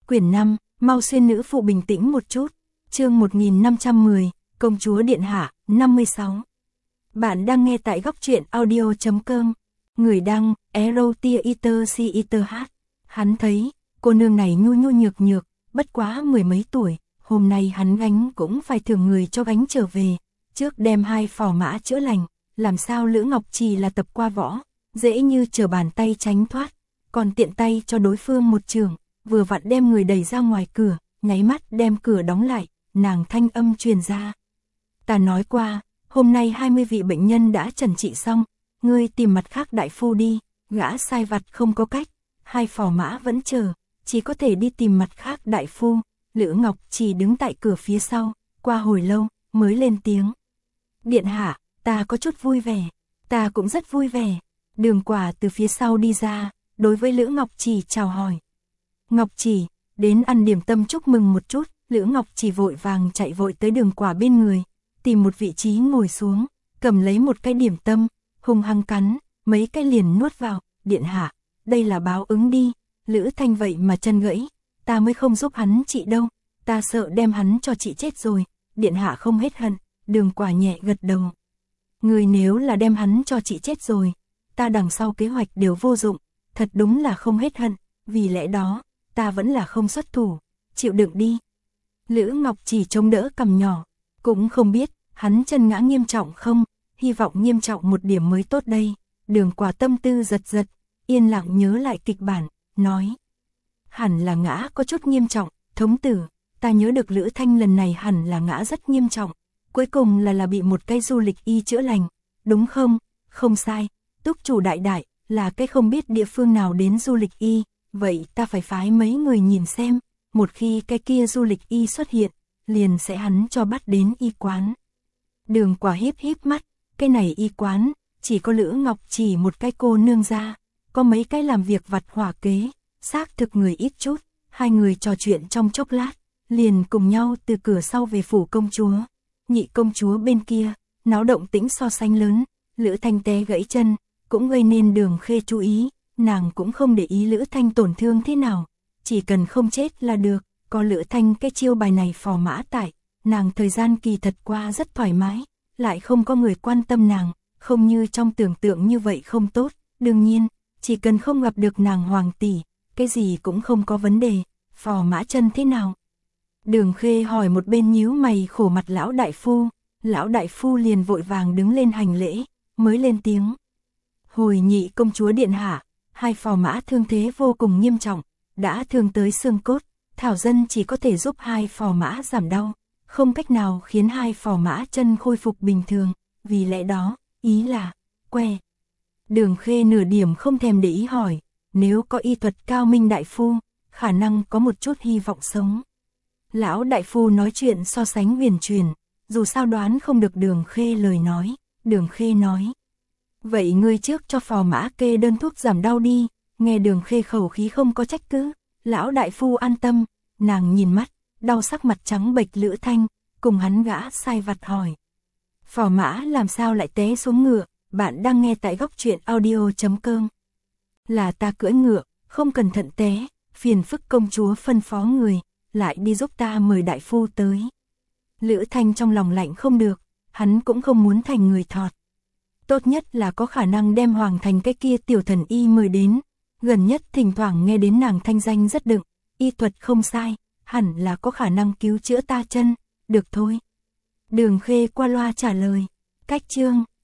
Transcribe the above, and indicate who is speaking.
Speaker 1: Quyển 5, mau xuyên nữ phụ bình tĩnh một chút. Chương 1510, Công chúa Điện Hạ, 56. Bạn đang nghe tại góc truyện audio.com. Người đăng, Erotia Eater C Eater H. Hắn thấy, cô nương này nhu nhu nhược nhược, bất quá mười mấy tuổi, hôm nay hắn gánh cũng phải thưởng người cho gánh trở về, trước đem hai phò mã chữa lành, làm sao Lữ Ngọc Trì là tập qua võ, dễ như trở bàn tay tránh thoát, còn tiện tay cho đối phương một trường, vừa vặn đem người đẩy ra ngoài cửa, nháy mắt đem cửa đóng lại, nàng thanh âm truyền ra. Ta nói qua, hôm nay 20 vị bệnh nhân đã trần trị xong, ngươi tìm mặt khác đại phu đi, gã sai vặt không có cách, hai phò mã vẫn chờ, chỉ có thể đi tìm mặt khác đại phu. Lữ Ngọc Trì đứng tại cửa phía sau, qua hồi lâu, mới lên tiếng. Điện hạ, ta có chút vui vẻ, ta cũng rất vui vẻ. Đường Quả từ phía sau đi ra, đối với Lữ Ngọc Trì chào hỏi. Ngọc Trì, đến ăn điểm tâm chúc mừng một chút. Lữ Ngọc Trì vội vàng chạy vội tới Đường Quả bên người, tìm một vị trí ngồi xuống, cầm lấy một cái điểm tâm, hung hăng cắn, mấy cái liền nuốt vào. Điện hạ, đây là báo ứng đi, Lữ Thanh vậy mà chân gãy, ta mới không giúp hắn trị đâu, ta sợ đem hắn cho chị chết rồi. Điện hạ không hết hận. Đường Quả nhẹ gật đầu. Người nếu là đem hắn cho chị chết rồi, ta đằng sau kế hoạch đều vô dụng, thật đúng là không hết hận, vì lẽ đó, ta vẫn là không xuất thủ, chịu đựng đi. Lữ Ngọc Trì chống đỡ cằm nhỏ, cũng không biết, hắn chân ngã nghiêm trọng không, hy vọng nghiêm trọng một điểm mới tốt đây. Đường Quả tâm tư giật giật, yên lặng nhớ lại kịch bản, nói. Hẳn là ngã có chút nghiêm trọng, thống tử, ta nhớ được Lữ Thanh lần này hẳn là ngã rất nghiêm trọng, cuối cùng là bị một cái du lịch y chữa lành, đúng không? Không sai, túc chủ đại đại, là cái không biết địa phương nào đến du lịch y, vậy ta phải phái mấy người nhìn xem, một khi cái kia du lịch y xuất hiện, liền sẽ hắn cho bắt đến y quán. Đường Quả híp híp mắt, cái này y quán, chỉ có Lữ Ngọc Trì một cái cô nương ra, có mấy cái làm việc vặt hỏa kế, xác thực người ít chút, hai người trò chuyện trong chốc lát, liền cùng nhau từ cửa sau về phủ công chúa. Nhị công chúa bên kia, náo động tĩnh so sánh lớn, Lữ Thanh té gãy chân, cũng gây nên Đường Khê chú ý, nàng cũng không để ý Lữ Thanh tổn thương thế nào, chỉ cần không chết là được, có Lữ Thanh cái chiêu bài này phò mã tại, nàng thời gian kỳ thật qua rất thoải mái, lại không có người quan tâm nàng, không như trong tưởng tượng như vậy không tốt, đương nhiên, chỉ cần không gặp được nàng hoàng tỷ, cái gì cũng không có vấn đề, phò mã chân thế nào? Đường Khê hỏi một bên nhíu mày khổ mặt lão đại phu liền vội vàng đứng lên hành lễ, mới lên tiếng. Hồi nhị công chúa điện hạ, hai phò mã thương thế vô cùng nghiêm trọng, đã thương tới xương cốt, thảo dân chỉ có thể giúp hai phò mã giảm đau, không cách nào khiến hai phò mã chân khôi phục bình thường, vì lẽ đó, ý là, Đường Khê nửa điểm không thèm để ý hỏi, nếu có y thuật cao minh đại phu, khả năng có một chút hy vọng sống. Lão đại phu nói chuyện so sánh huyền truyền, dù sao đoán không được Đường Khê lời nói. Đường Khê nói, vậy ngươi trước cho phò mã kê đơn thuốc giảm đau đi. Nghe Đường Khê khẩu khí không có trách cứ, lão đại phu an tâm, nàng nhìn mắt, đau sắc mặt trắng bệch Lữ Thanh, cùng hắn gã sai vặt hỏi. Phò mã làm sao lại té xuống ngựa, bạn đang nghe tại góc truyện audio.com. Là ta cưỡi ngựa, không cẩn thận té, phiền phức công chúa phân phó người, lại đi giúp ta mời đại phu tới. Lữ Thanh trong lòng lạnh không được, hắn cũng không muốn thành người thọt. Tốt nhất là có khả năng đem hoàng thành cái kia tiểu thần y mời đến, gần nhất thỉnh thoảng nghe đến nàng thanh danh rất đựng, y thuật không sai, hẳn là có khả năng cứu chữa ta chân, được thôi. Đường Khê qua loa trả lời, cách chương.